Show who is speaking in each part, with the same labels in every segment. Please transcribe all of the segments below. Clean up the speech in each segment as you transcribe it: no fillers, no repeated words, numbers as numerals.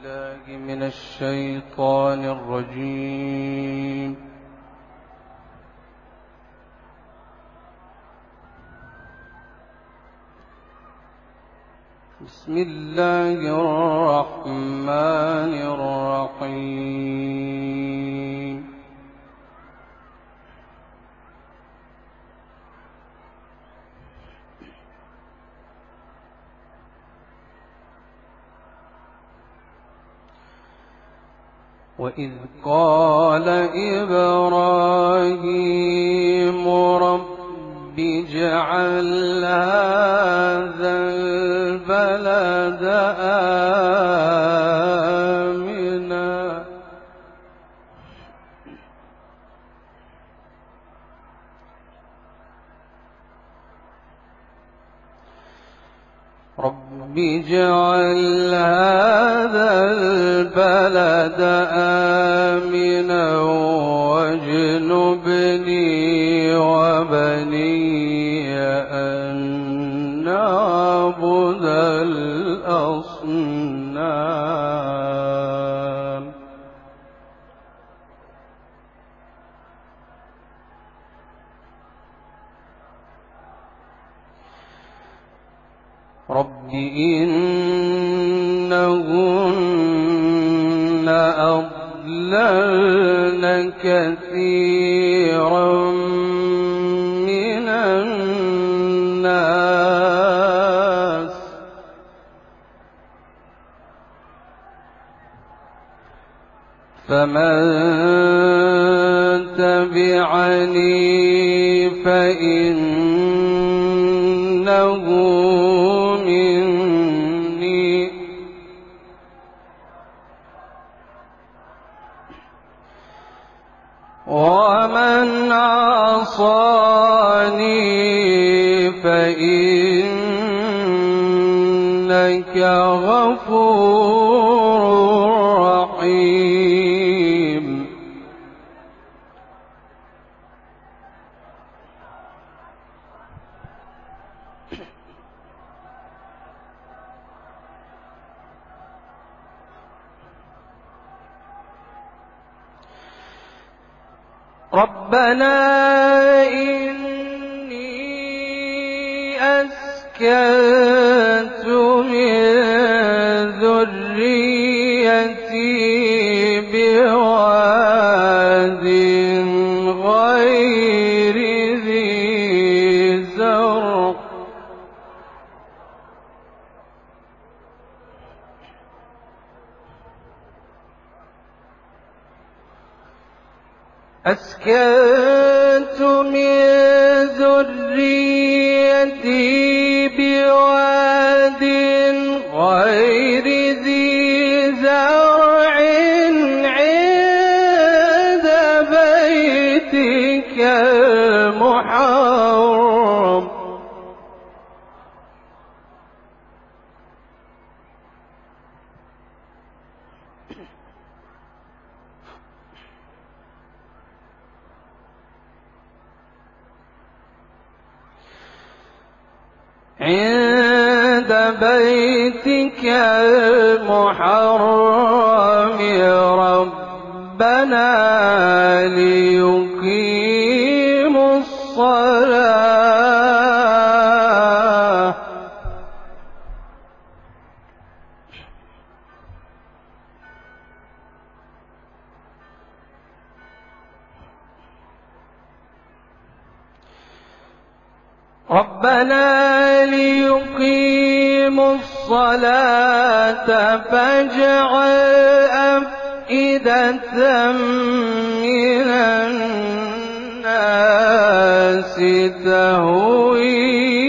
Speaker 1: بالله من الشيطان الرجيم. بسم الله الرحمن الرحيم. وإذ قال إبراهيم رب اجعل هذا البلد آمنا رب اجعل هذا البلد آمنا واجنبني وبني أن نعبد الأصنام. رب إنهن أضللن كثيرا من الناس فمن تبعني فإنه مني ومن عصاني فإنك غفور رحيم. ربنا إني أسكنت من ذريتي بواد غير ذي زرع أسكنت من ذريتي بواد غير ذي زرع عند بيتك المحرم ربنا ليقيموا الصلاة فاجعل أفئدة من الناس تهوي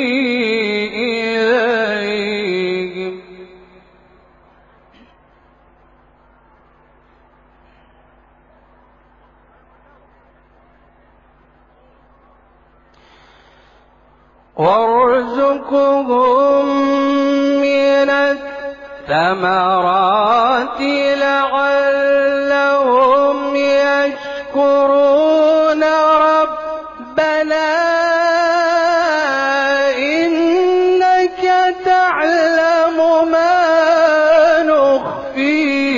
Speaker 1: إليهم وارزقهم من الثمرات لعلهم يشكرون ربنا إنك تعلم ما نخفي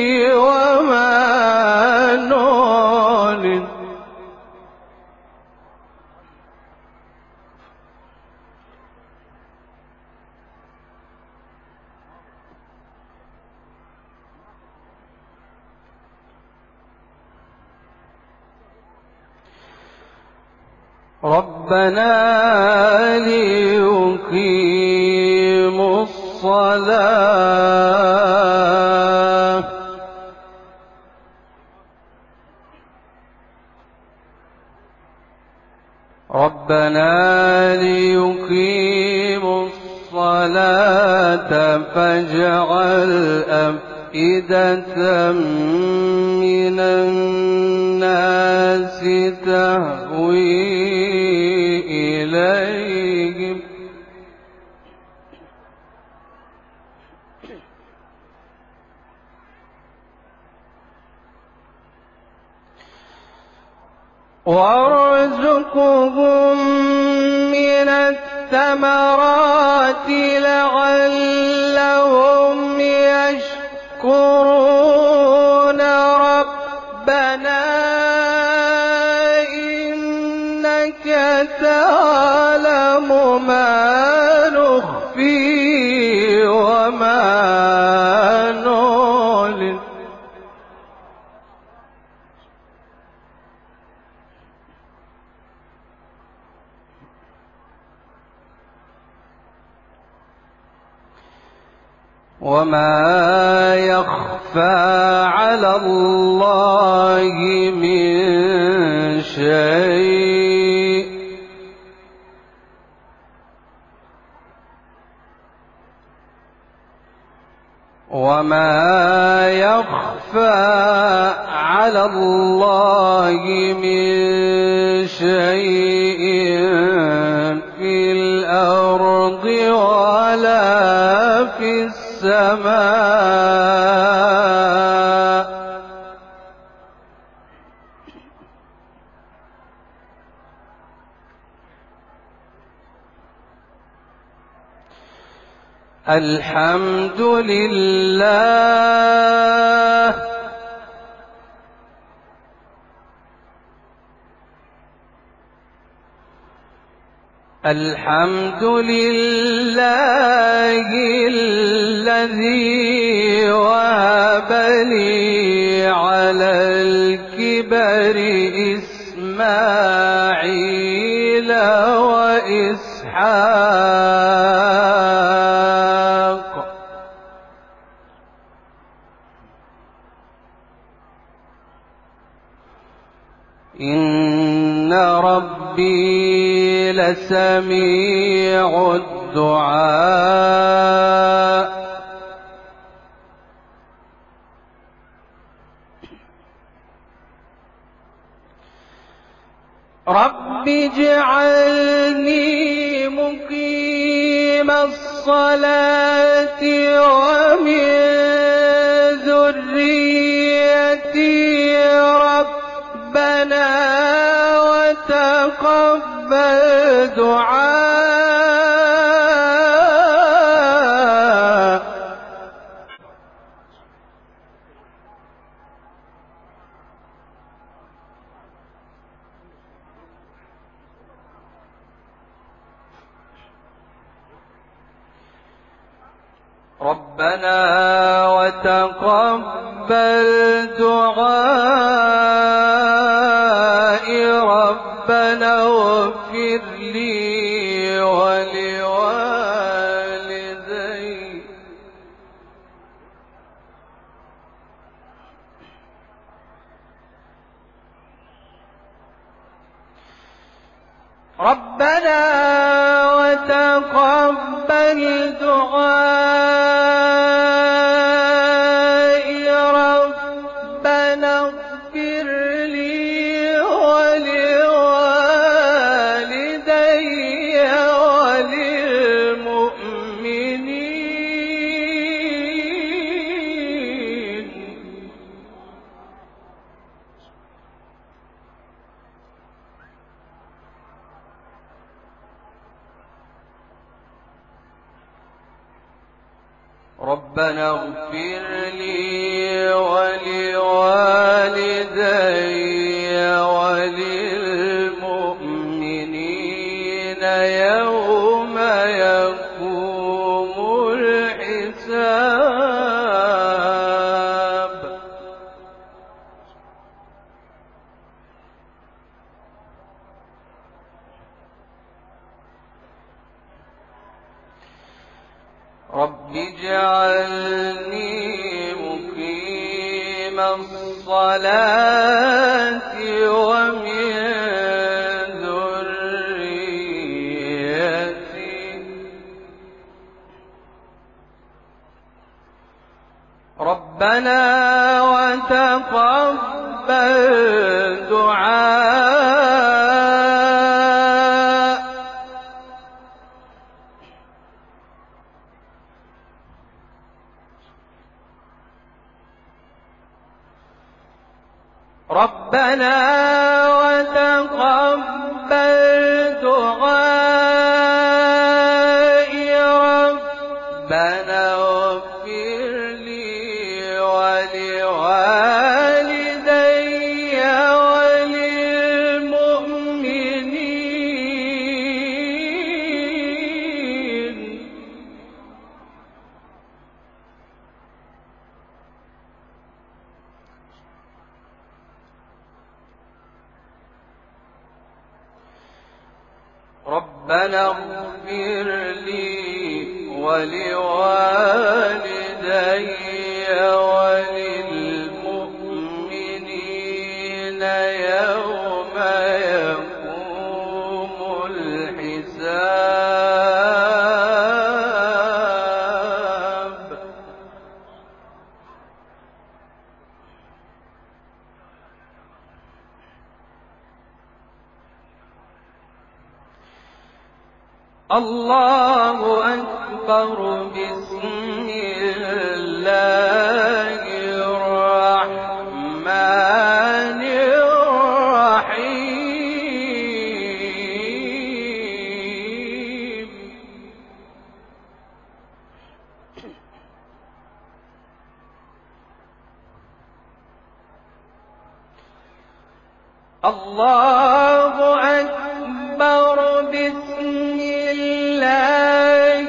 Speaker 1: ربنا ليقيموا الصلاة فاجعل أفئدة من الناس تهوي إليهم وارزقهم من الثمرات لعلهم يشكرون ربنا إنك تعلم ما نخفي وما نعلن وما يخفى على الله من شيء وما يخفى على الله من شيء في الأرض ولا في السماء الحمد لله الحمد لله الذي وهب لي على الكبر إسماعيل وإسحاق إن ربي لسميع الدعاء رب اجعلني مقيم الصلاة ومن ذريتي ربنا وتقبل دعاء ربنا وتقبل دعائي ربنا واغفر لي ولوالدي ربنا وتقبل دعائي ربنا اغفر لي ولوالدي وللمؤمنين ربنا اغفر لي ولوالدي وللمؤمنين يوم يقوم الحساب مقيم الصلاة ومن ذريتي ربنا وتقبل دعاء ربنا وتقبل دعائي ربنا اغفر لي ولوالدي وللمؤمنين ربنا اغفر لي ولوالدي وللمؤمنين يوم يقوم الحساب الله أكبر بسم الله الرحمن الرحيم الله أكبر بسم الله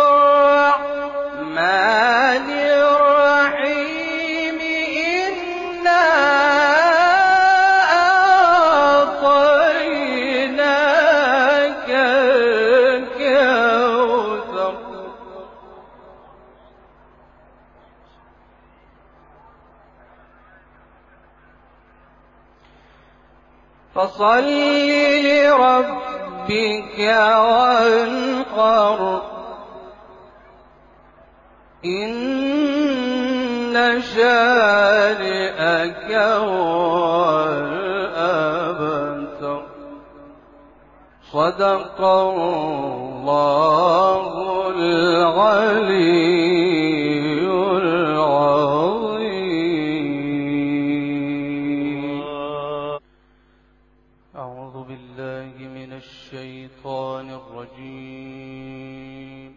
Speaker 1: الرحمن الرحيم إنا أعطيناك الكوثر فصل لربك وانحر إن شانئك هو الأبتر صدق الله العلي العظيم أعوذ بالله من الشيطان الرجيم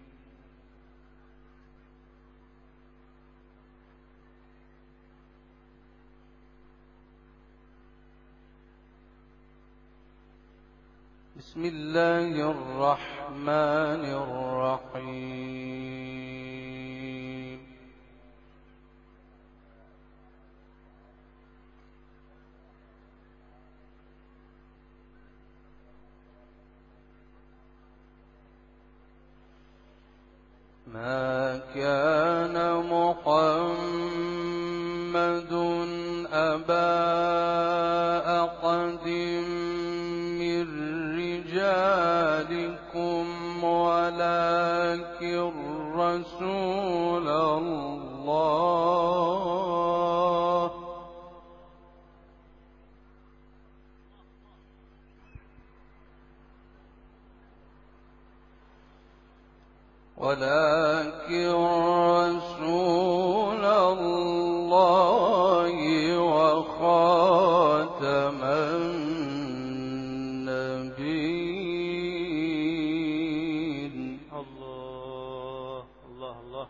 Speaker 1: بسم الله الرحمن الرحيم ما كان محمد أبا أحد من رجالكم ولكن رسول الله وخاتم النبيين
Speaker 2: الله الله الله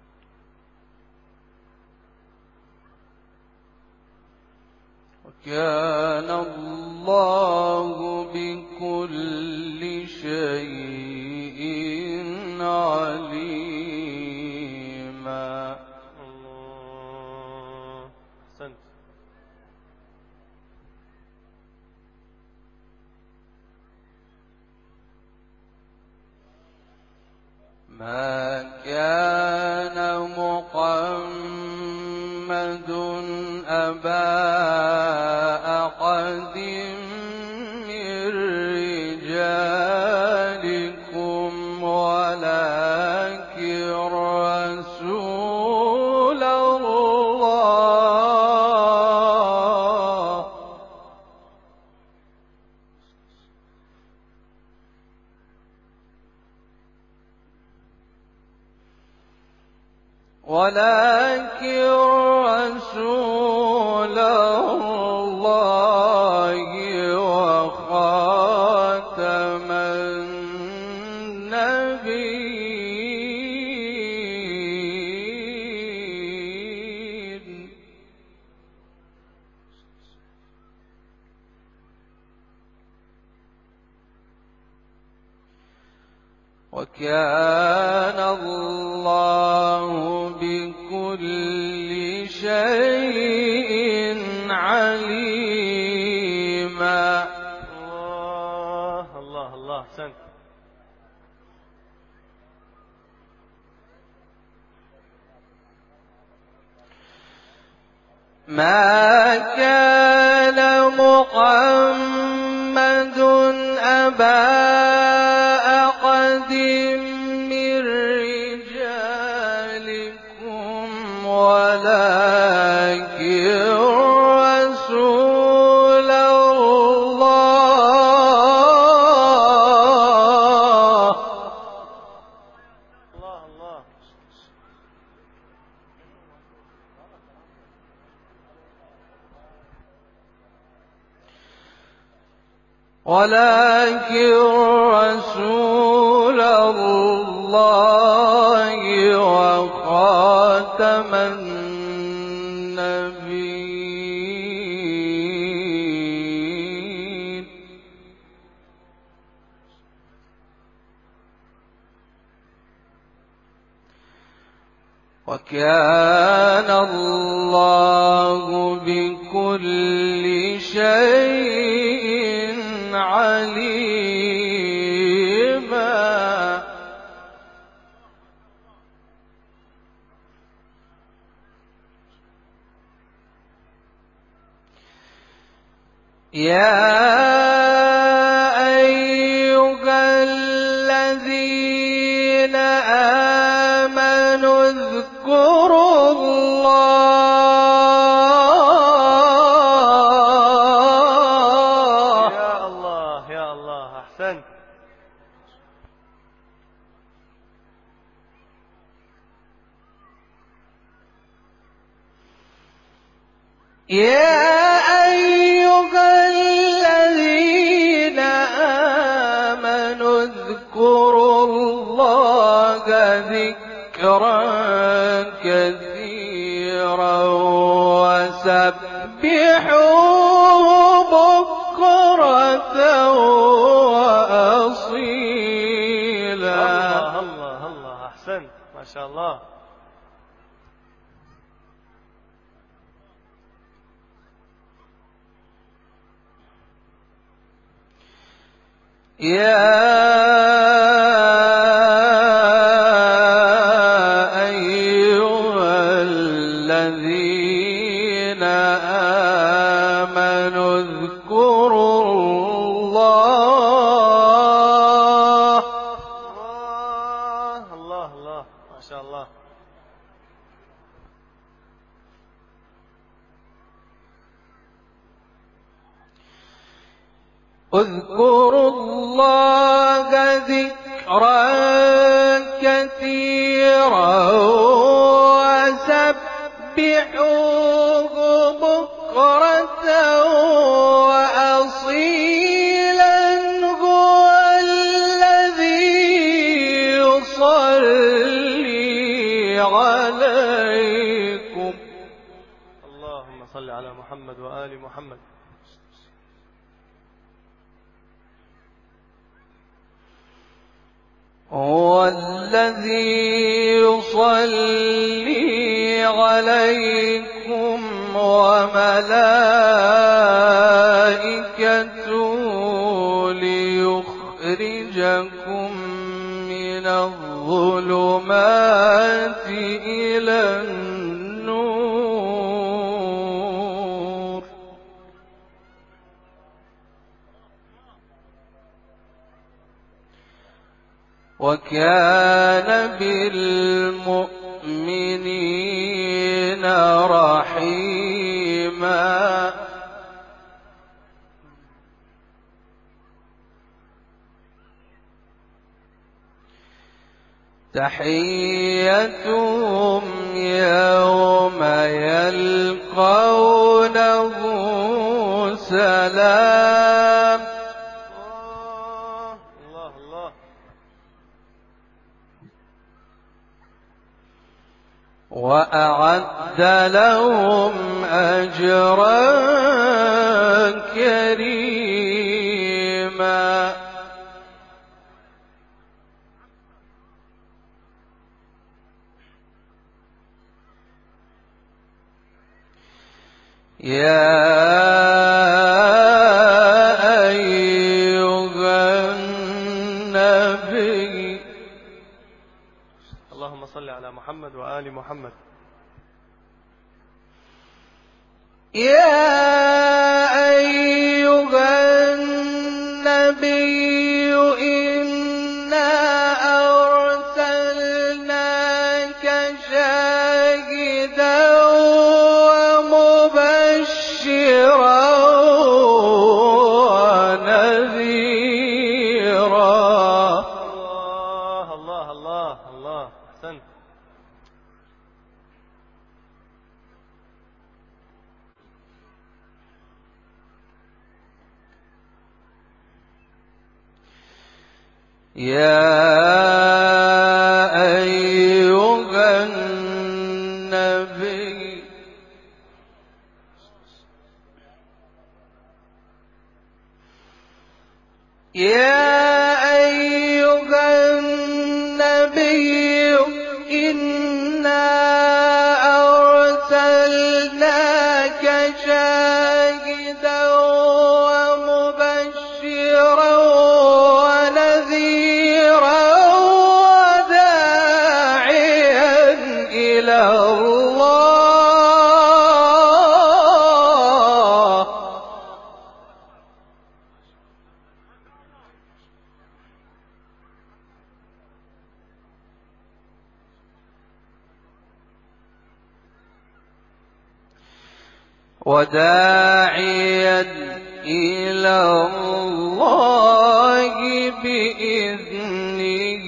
Speaker 1: وكان الله بكل شيء عليما
Speaker 2: الله أحسنت.
Speaker 1: ما كان محمد أبا أحد من رجالكم ولكن رسول الله وخاتم النبيين وكان الله بكل شيء عليما.
Speaker 2: الله الله الله. أحسنت.
Speaker 1: ما كان محمد أبا أحد من رجالكم ولكن رسول الله
Speaker 2: الله الله.
Speaker 1: ولكن رسول الله وخاتم النبيين وكان الله بكل شيء عليما. يا أيها الذين آمنوا اذكروا الله
Speaker 2: يا الله يا الله. أحسنت.
Speaker 1: يا أيها الذين آمنوا اذكروا الله ذكرا كثيرا وسبحوه بكرة وأصيلا.
Speaker 2: الله الله الله. أحسنت ما شاء الله.
Speaker 1: يا أيها الذين آمنوا اذكروا الله
Speaker 2: الله الله الله. ما شاء الله.
Speaker 1: اذكروا الله ذكرا كثيرا وسبحوه بكرة وأصيلا هو الذي يصلي عليكم.
Speaker 2: اللهم صل على محمد وآل محمد.
Speaker 1: هو الذي يصلي عليكم وملائكته ليخرجكم من الظلمات إلى النور وكان بالمؤمنين رحيما. تحيتهم يوم يلقونه سلام.
Speaker 2: الله الله.
Speaker 1: وأعد لهم أجرا كريما. يا أيها النبي.
Speaker 2: اللهم صل على محمد وآل محمد.
Speaker 1: يا أيها النبي إنا أرسلناك شاهدا ومبشرا ونذيرا.
Speaker 2: الله الله الله الله. أحسنت.
Speaker 1: يا أيها النبي إنا أرسلناك شاهدا ومبشرا ونذيرا وداعيا إلى الله. وداعيا إلى الله بإذنه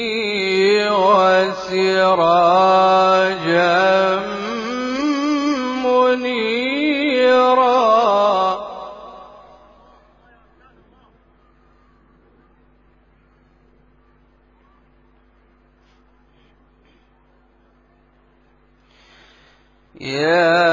Speaker 1: وسراجا منيرا. يا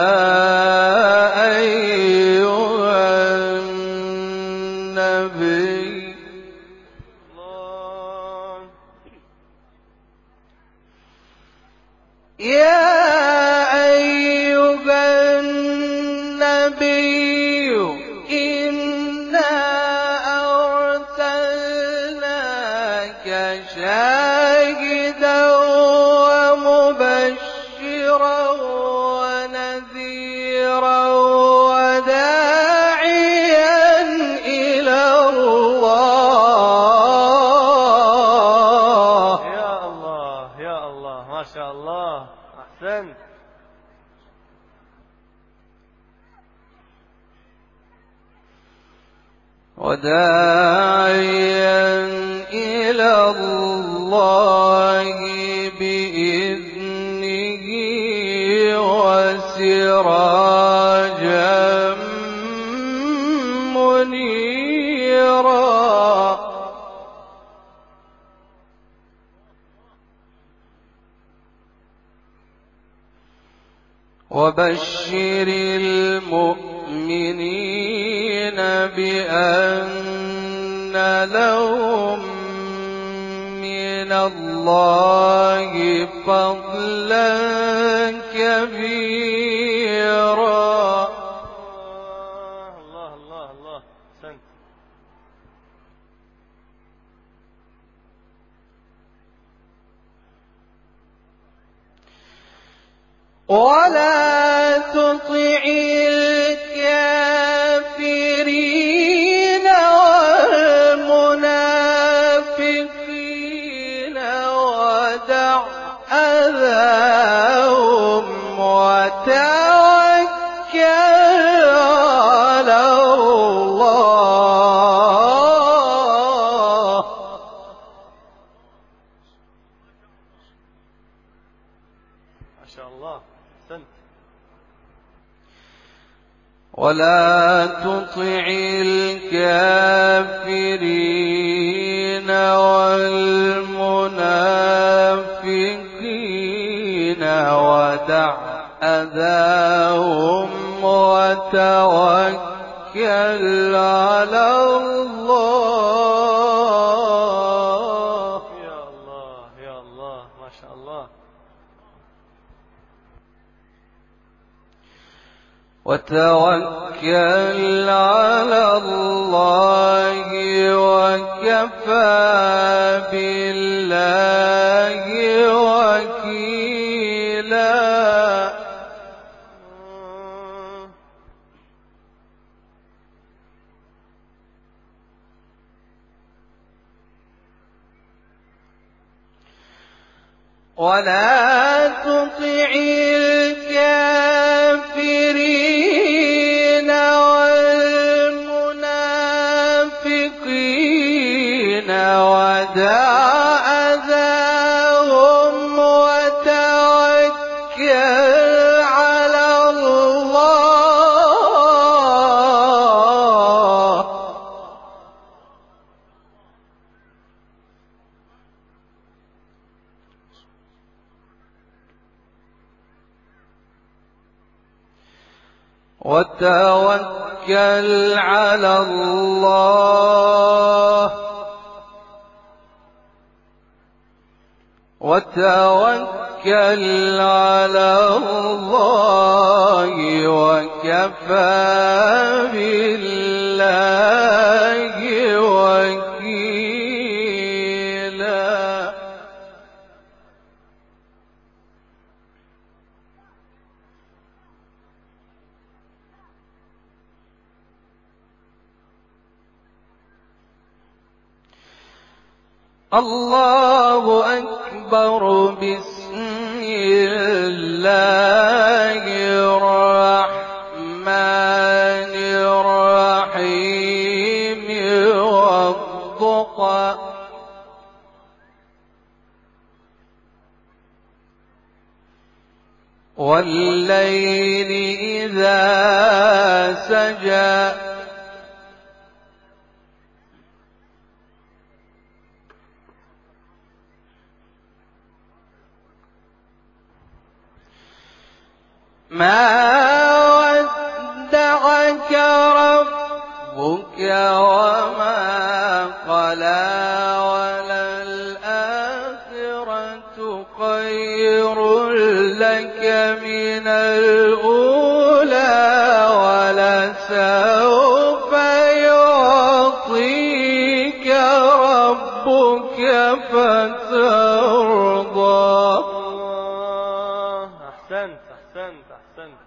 Speaker 1: شاهدا ومبشرا ونذيرا وداعيا إلى الله.
Speaker 2: يا الله يا الله. ما شاء الله. أحسنت.
Speaker 1: وداعيا إلى الله بإذنه وسراجا منيرا. وبشر المؤمنين بأن لهم من الله فضلا كبيرا.
Speaker 2: الله الله الله. أحسنت.
Speaker 1: ولا تطع الكافرين والمنافقين ولا تطع الكافرين والمنافقين ودع أذاهم وتوكل على الله.
Speaker 2: يا الله يا الله ما شاء الله.
Speaker 1: وتوكل على الله وكفى بالله وكيلا. ولا تطع الكافرين والمنافقين ودع أذاهم وتوكل على الله. وتوكل على الله. وتوكل على الله وكفى بالله وكيلا. الله أكبر. بسم الله الرحمن الرحيم والضحى والليل إذا سجى ما ودعك ربك وما قلى وللآخرة خير لك من الأولى ولسوف يعطيك ربك فترضى.
Speaker 2: أحسنت أحسنت أحسنت.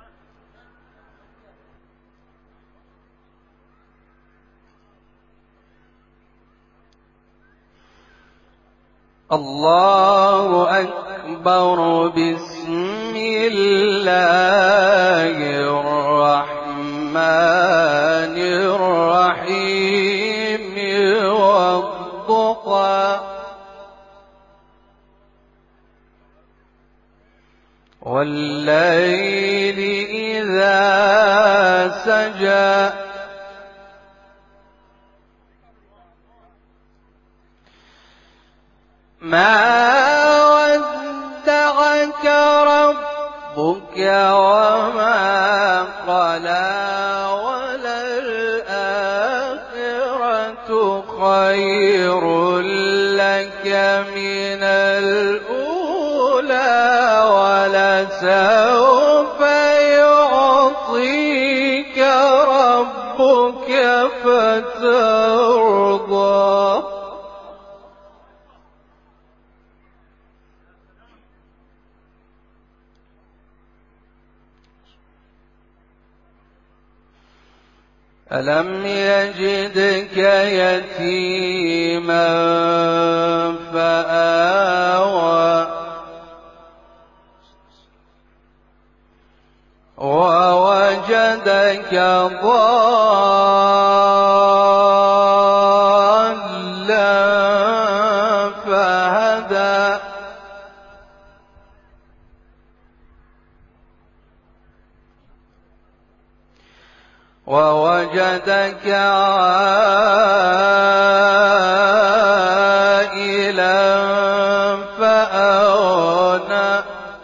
Speaker 1: الله أكبر. بسم الله الرحمن الرحيم والضحى والليل إذا سجى ما ودعك ربك وما قلى وللآخرة خير لك من الأولى ولسوف يعطيك ربك فترضى. ألم يجدك يتيما فآوى ووجدك ضالا فهدى ووجدك عائلا فأغنى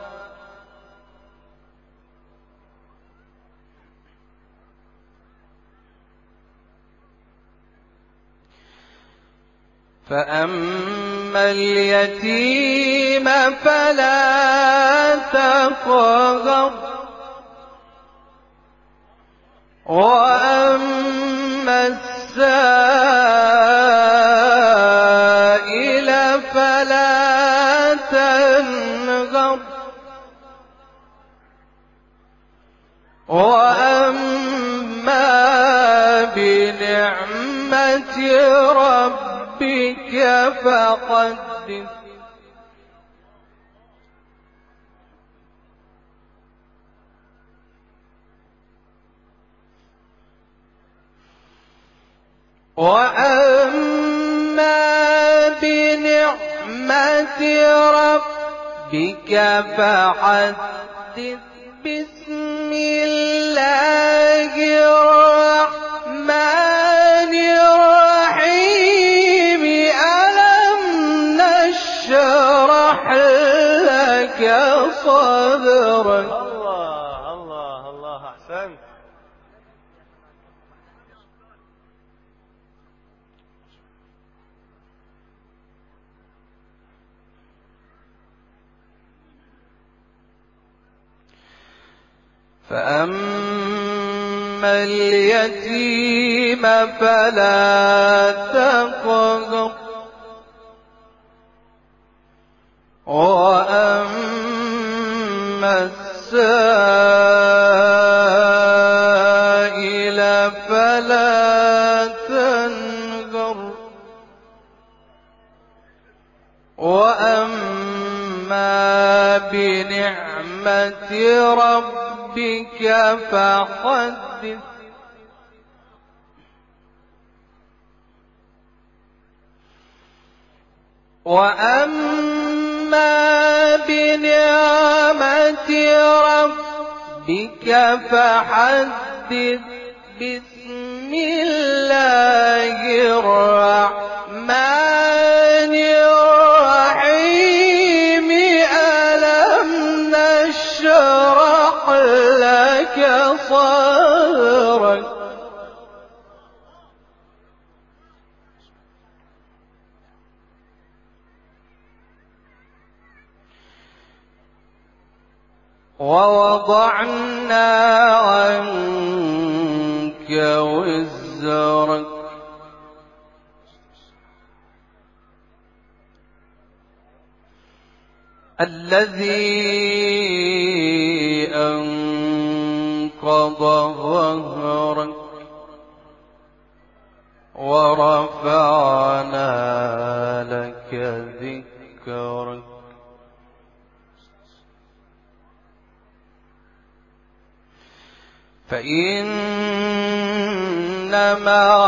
Speaker 1: فأما اليتيم فلا تقهر وأما السائل فلا تنهر وأما بنعمة ربك فحدث وأما بنعمة ربك فحدث بسم الله الرحمن الرحيم ألم نشرح لك صدرك
Speaker 2: الله الله الله، أحسنت.
Speaker 1: فأما اليتيم فلا تقهر وأما السائل فلا تنهر وأما بنعمة ربك فحدث وأما بنعمة ربك فحدث بسم الله الرحمن الرحيم ألم نشرح لك صدرك ووضعنا عنك وزرك الذي أنقض ظهرك ورفعنا لك ذكرك فإن مع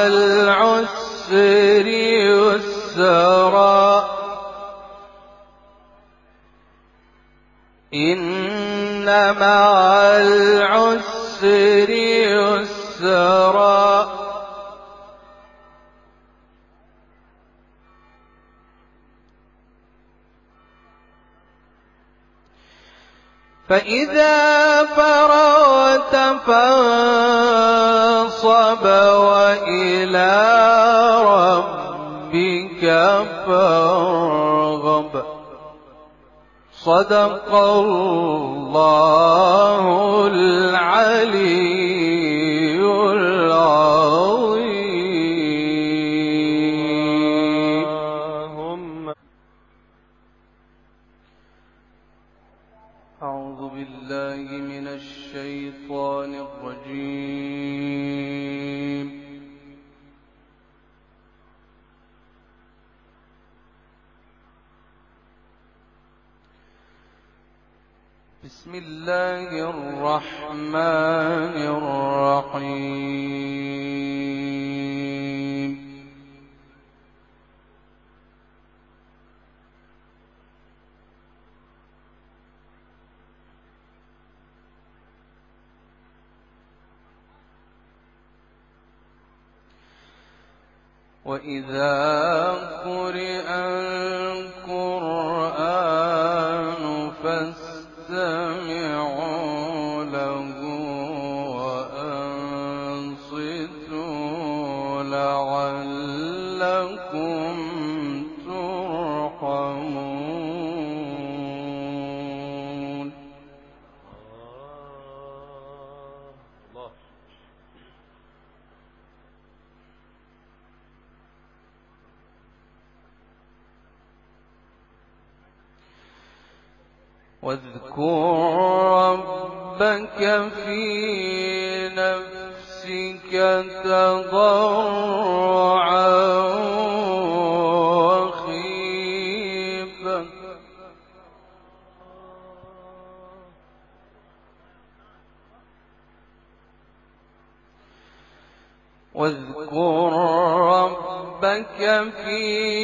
Speaker 1: العسر يسرا إن مع العسر يسرا فإذا فرغت فانصب وإلى ربك فارغب صدق الله العلي العظيم. أعوذ بالله من الشيطان الرجيم. بسم الله الرحمن الرحيم. وإذا قرئ القرآن فاستمعوا له وأنصتوا لعلكم ترحمون.
Speaker 2: الله.
Speaker 1: واذكر ربك في نفسك تضرعا وخيفة واذكر ربك في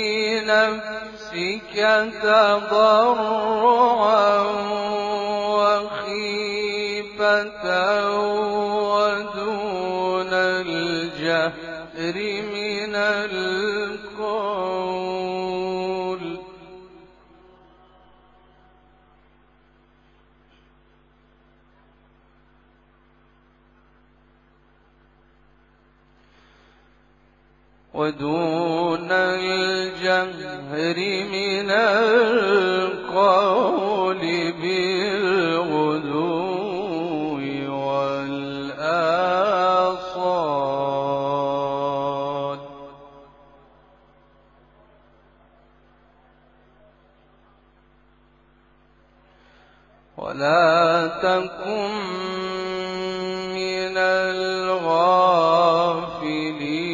Speaker 1: نفسك تضرعا وخيفة ودون الجهر من القول ودون الجهر من القول بالغدو والآصال ولا تكن من الغافلين.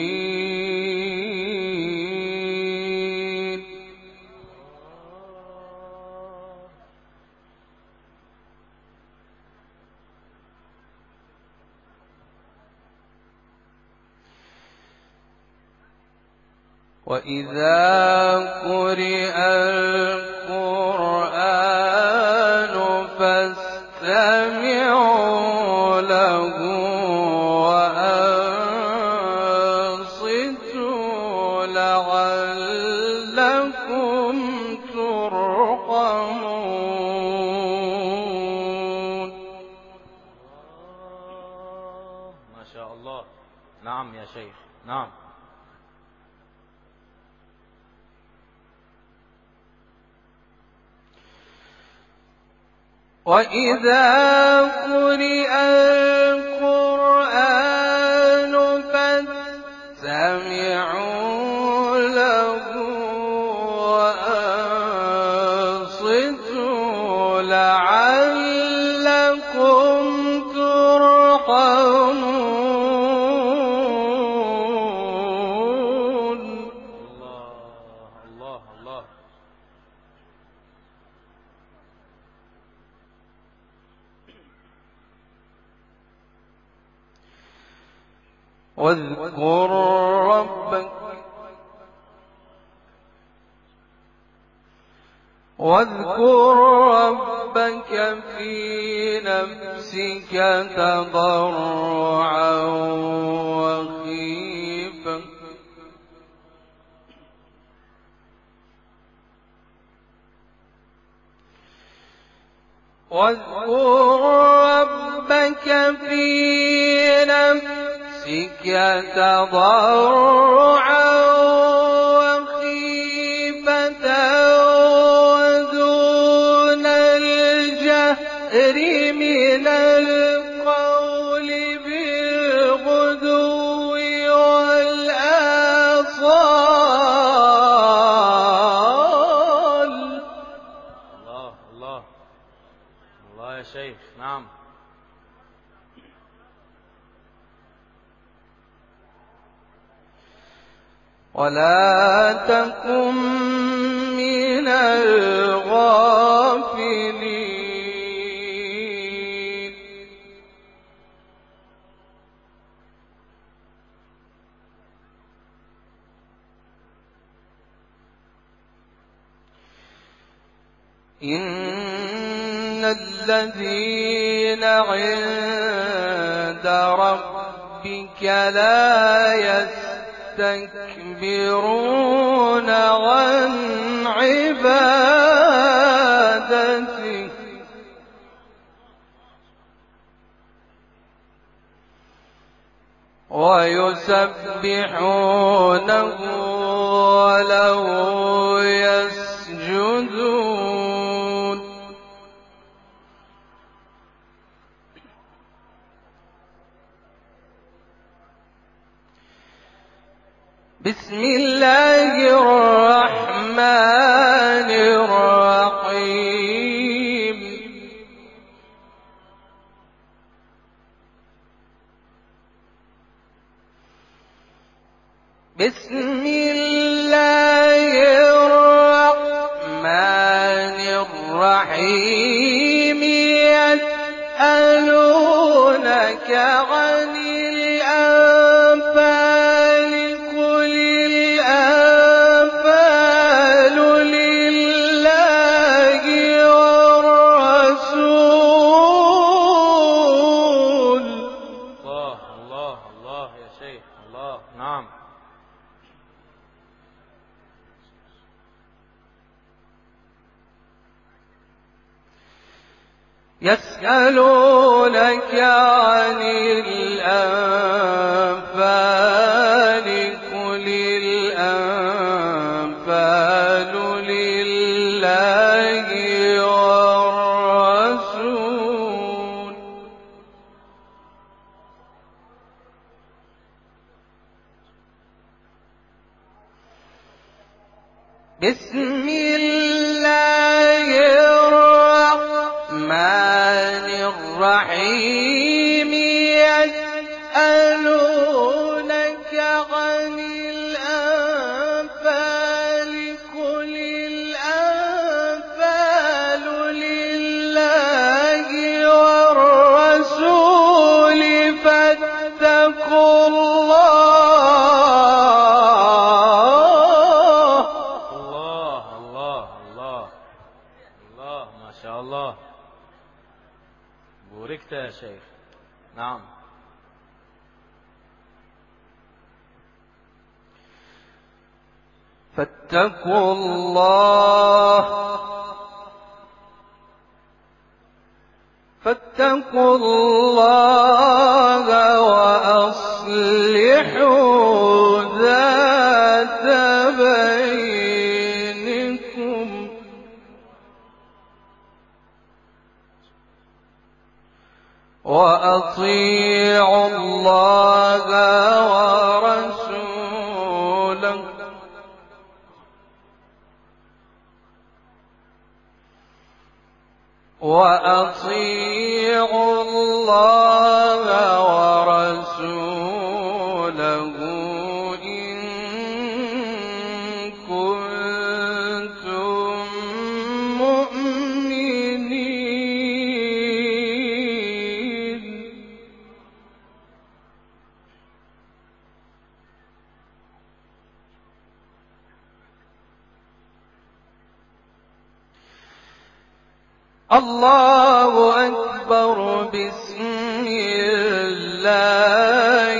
Speaker 1: وإذا قرئ القرآن فاستمعوا له وأنصتوا لعلكم ترحمون.
Speaker 2: ما شاء الله. نعم يا شيخ. نعم.
Speaker 1: وإذا قرئ القرآن فاستمعوا له وأنصتوا لعلكم ترحمون.
Speaker 2: الله الله الله.
Speaker 1: واذكر ربك في نفسك تضرعا وخيفة واذكر ربك في نفسك تضرعا وخيفة ودون الجهر من القول بالغدو والآصال.
Speaker 2: الله الله الله يا شيخ. نعم.
Speaker 1: ولا تكن من الغافلين. إن الذين عند ربك لا يستكبرون يستكبرون عن عبادته ويسبحونه وله يسجدون بسم الله الرحمن الرحيم بسم الله الرحمن الرحيم يسألونك عن الأنفال قل الأنفال لله والرسول.
Speaker 2: الله الله الله يا شيخ الله. نعم.
Speaker 1: يسألونك عن الأنفال قل الأنفال لله والرسول. بسم الله الرحمن الرحيم يسألونك عن الأنفال قل الأنفال لله والرسول فاتقوا الله.
Speaker 2: الله الله الله الله ما شاء الله. بوركت يا شيخ. نعم.
Speaker 1: فاتقوا الله فاتقوا الله وأصلحوا ذات بينكم وأطيعوا الله ورسوله وأطيعوا الله ورسوله إن كنتم مؤمنين. الله أكبر. بسم الله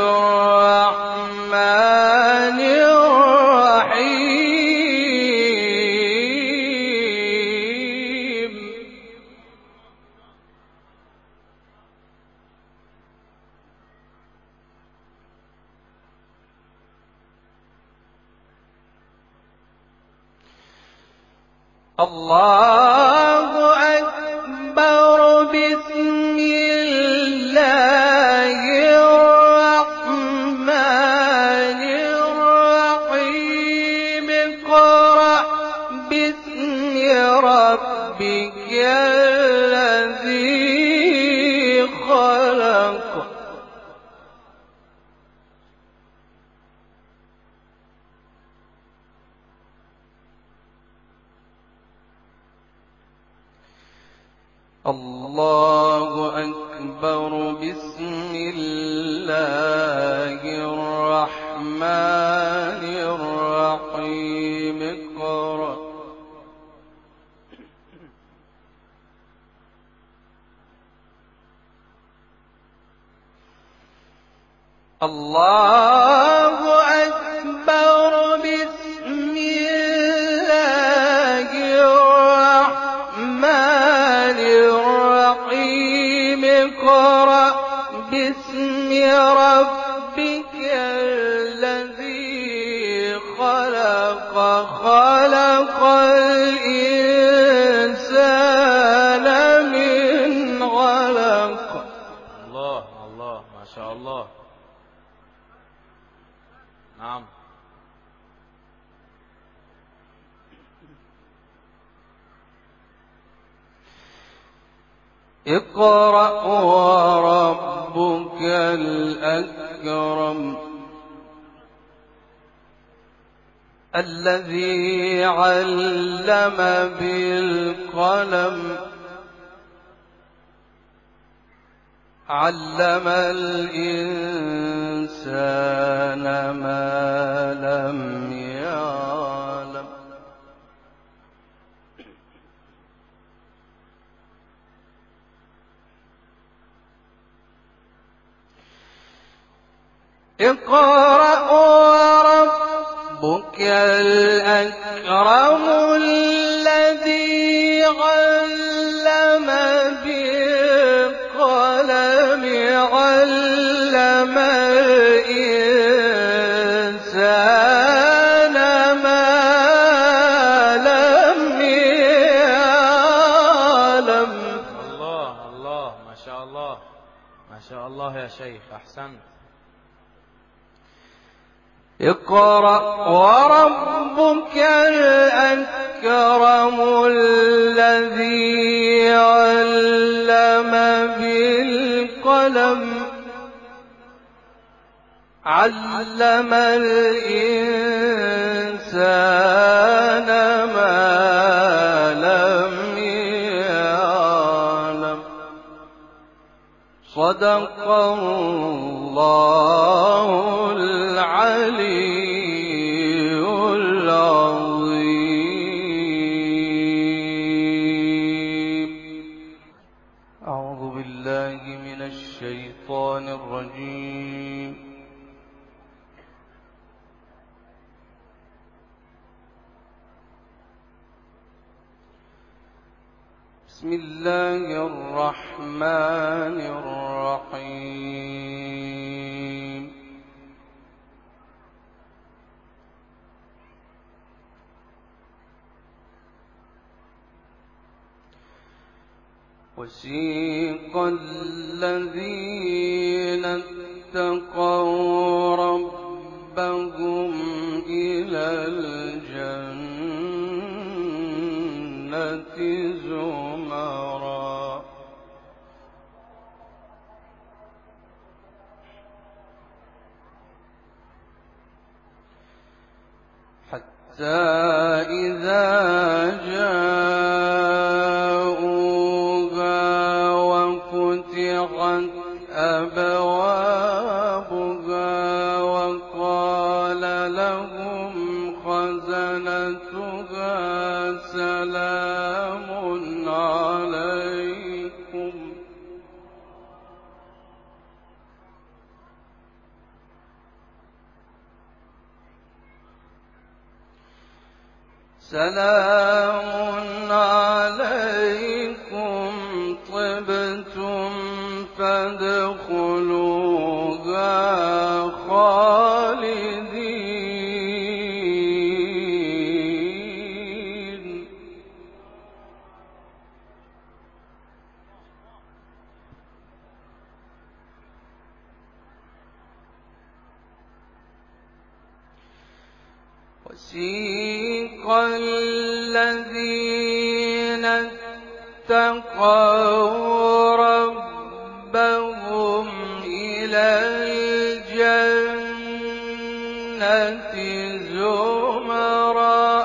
Speaker 1: الرحمن الرحيم الله أكبر. بسم الله الرحمن الرحيم اقرأ باسم ربك الذي خلق. الله أكبر. بسم الله الرحمن الرحيم اقرأ الله اقرأ باسم ربك الذي خلق خلق الإنسان من علق.
Speaker 2: الله الله ما شاء الله. نعم.
Speaker 1: اقرأ وربك الأكرم الذي علم بالقلم علم الإنسان ما لم يعلم. اقرأ وربك الأكرم الذي علم بالقلم علم الإنسان ما لم يعلم.
Speaker 2: الله الله ما شاء الله ما شاء الله يا شيخ، أحسنت.
Speaker 1: اقرأ وربك الأكرم الذي علم بالقلم علم الإنسان ما لم يعلم. صدق الله العلي العظيم. أعوذ بالله من الشيطان الرجيم. بسم الله الرحمن الرحيم. وسيق الذين اتقوا ربهم إلى الجنة زمرا حتى إذا جاءوها وفتحت أبوابها وقال لهم خزنتها سلام عليكم سلام عليكم طبتم فادخلوها خالدين. وسيق الذين اتقوا ربهم إلى الجنة زمرا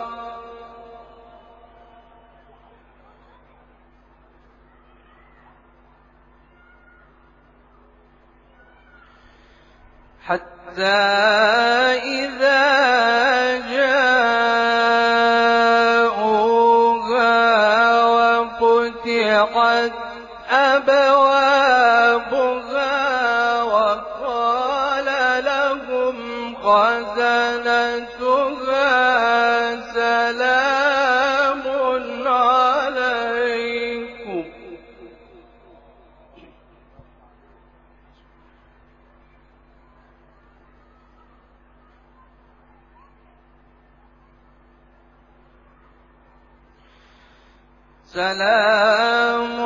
Speaker 1: حتى إذا وفتحت أبوابها وقال لهم خزنتها سلام عليكم سلام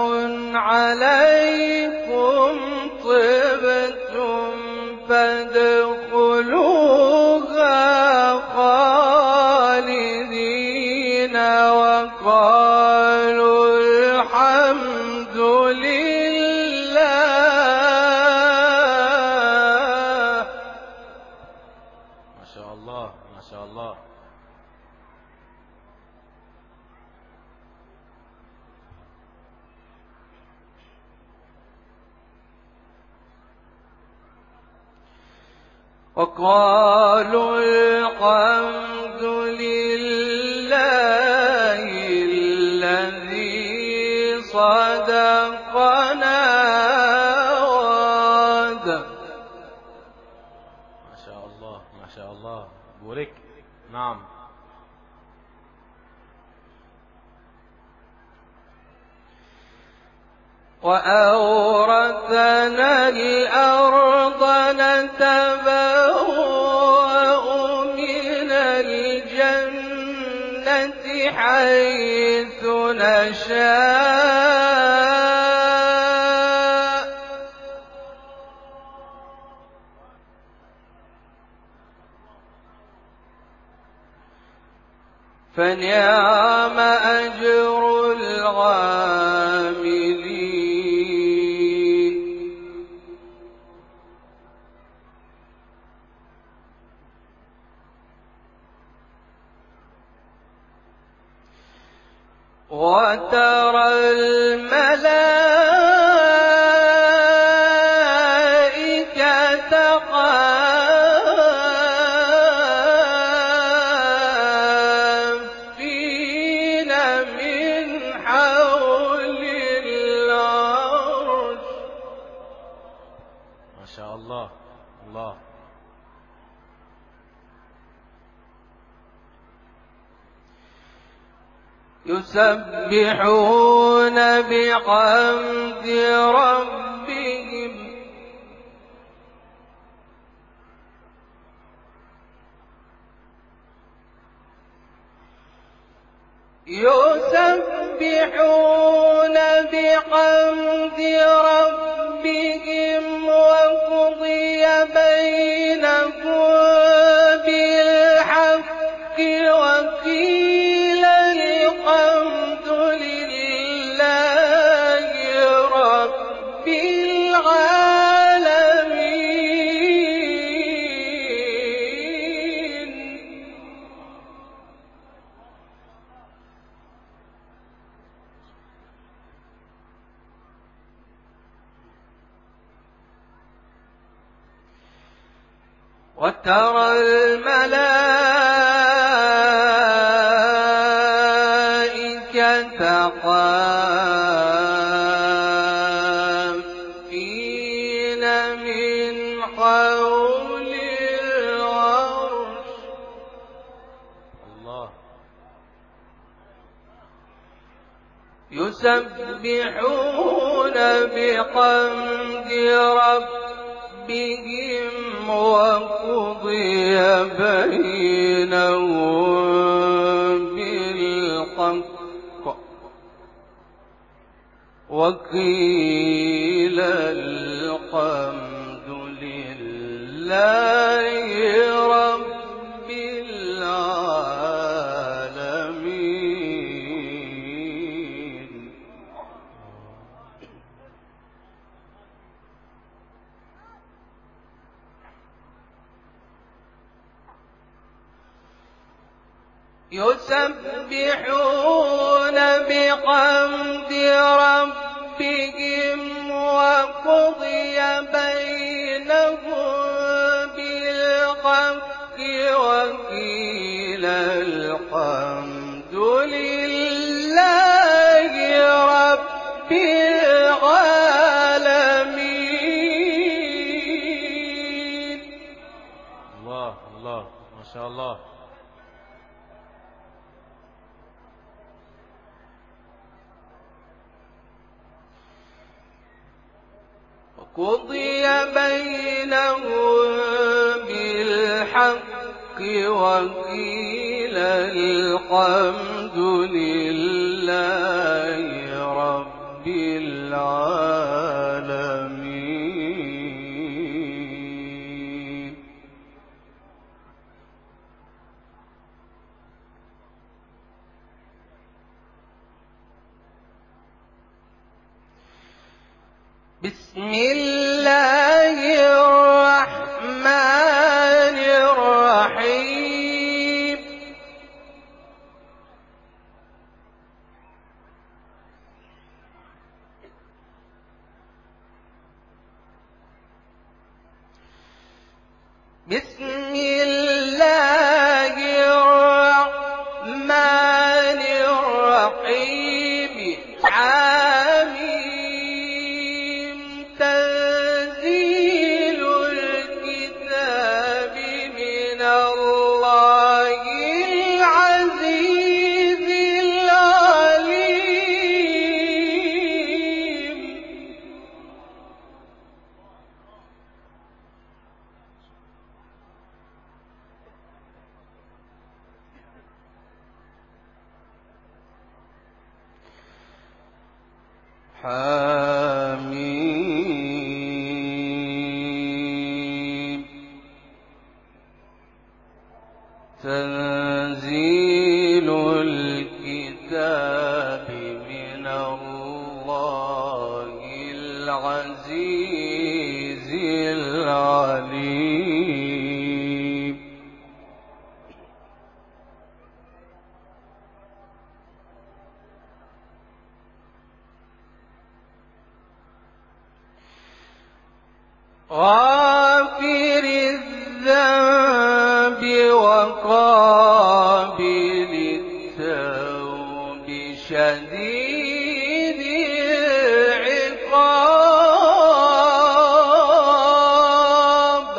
Speaker 1: عليكم طبتم فادخلوها خالدين وقالوا الحمد لله.
Speaker 2: ما شاء الله ما شاء الله.
Speaker 1: وقالوا الحمد لله الذي صدقنا وعده.
Speaker 2: ما شاء الله ما شاء الله. بورك. نعم.
Speaker 1: وأورثنا الأرض نتبوأ من الجنة حيث نشاء فنعم أجر العاملين. وترى الملائكة حافين من حول العرش.
Speaker 2: ما شاء الله الله.
Speaker 1: يسبحون بحمد ربهم وقضي بينهم بالحق وقيل الحمد لله رب العالمين. وترى الملائكة حافين من حول العرش
Speaker 2: الله.
Speaker 1: يسبحون بحمد ربهم وقضي بينهم بالحق وقيل الحمد لله رب العالمين. يسبحون بحمد ربهم وقضي بينهم بالحق وقيل الحمد لله رب العالمين.
Speaker 2: الله الله ما شاء الله.
Speaker 1: قضي بينهم بالحق وقيل الحمد لله بسم الله الرحمن الرحيم بسم الله الرحمن الرحيم حميم تنزيل الكتاب من الله العزيز العليم حميم تنزيل الكتاب من الله العزيز العليم غافر الذنب وقابل التوب شديد العقاب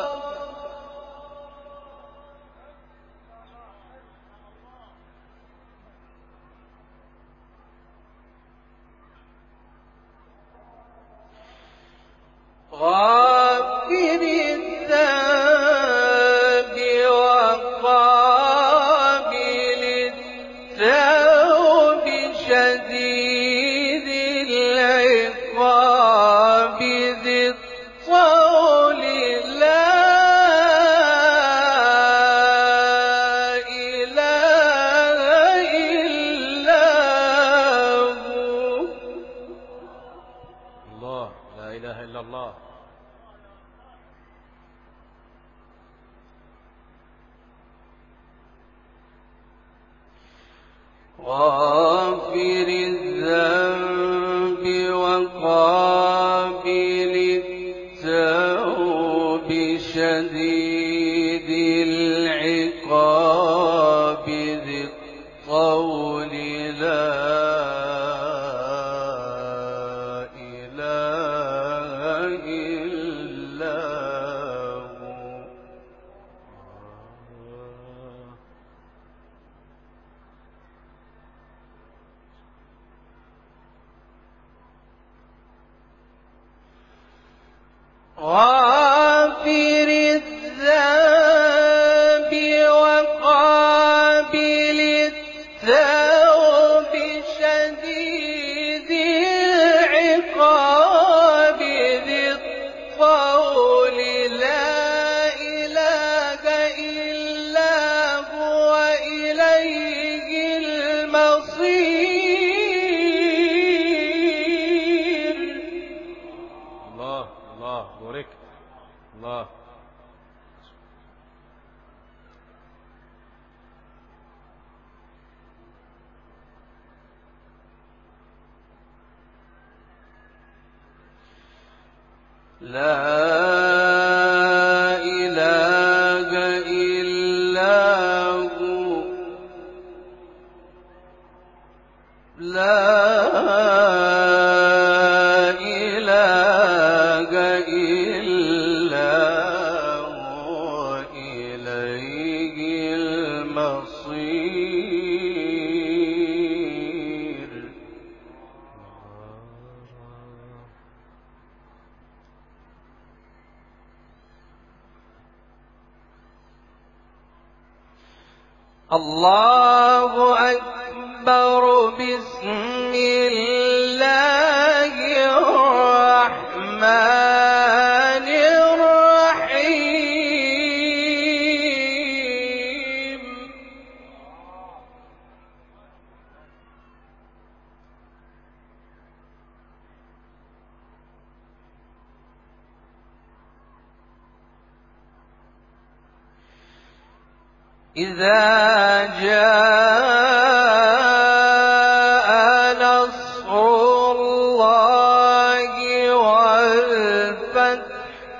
Speaker 1: غافر الذنب وقابل التوب شديد العقاب ذي الطول لا إله إلا هو
Speaker 2: الله، لا إله إلا الله.
Speaker 1: غافر الذنب وقابل التوب شديد العقاب ذي الطول لا إله إلا هو غافر الذنب وقابل التوب شديد العقاب ذي الطول لا إله إلا هو إليه المصير
Speaker 2: الله الله بورك الله.
Speaker 1: لا إله إلا هو لا إله إلا هو إليه المصير الله أكبر بسم الله الرحمن الرحيم إذا جاء نصر الله والفتح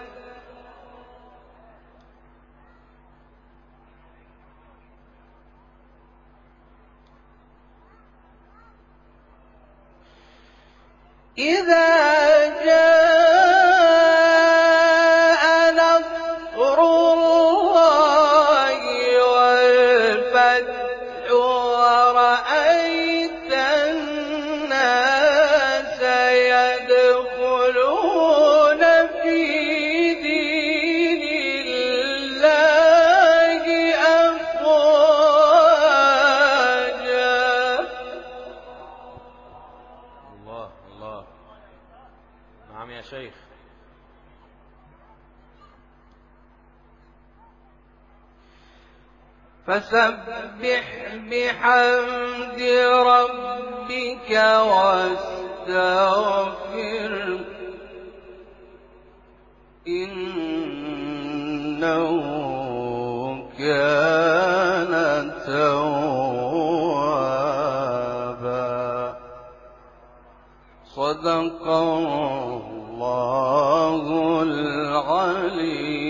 Speaker 1: إذا جاء نصر الله والفتح ورأيت الناس يدخلون في دين الله أفواجا.
Speaker 2: الله الله. نعم يا شيخ.
Speaker 1: فسبح بحمد ربك واستغفره إنه كان توابا. صدق الله العلي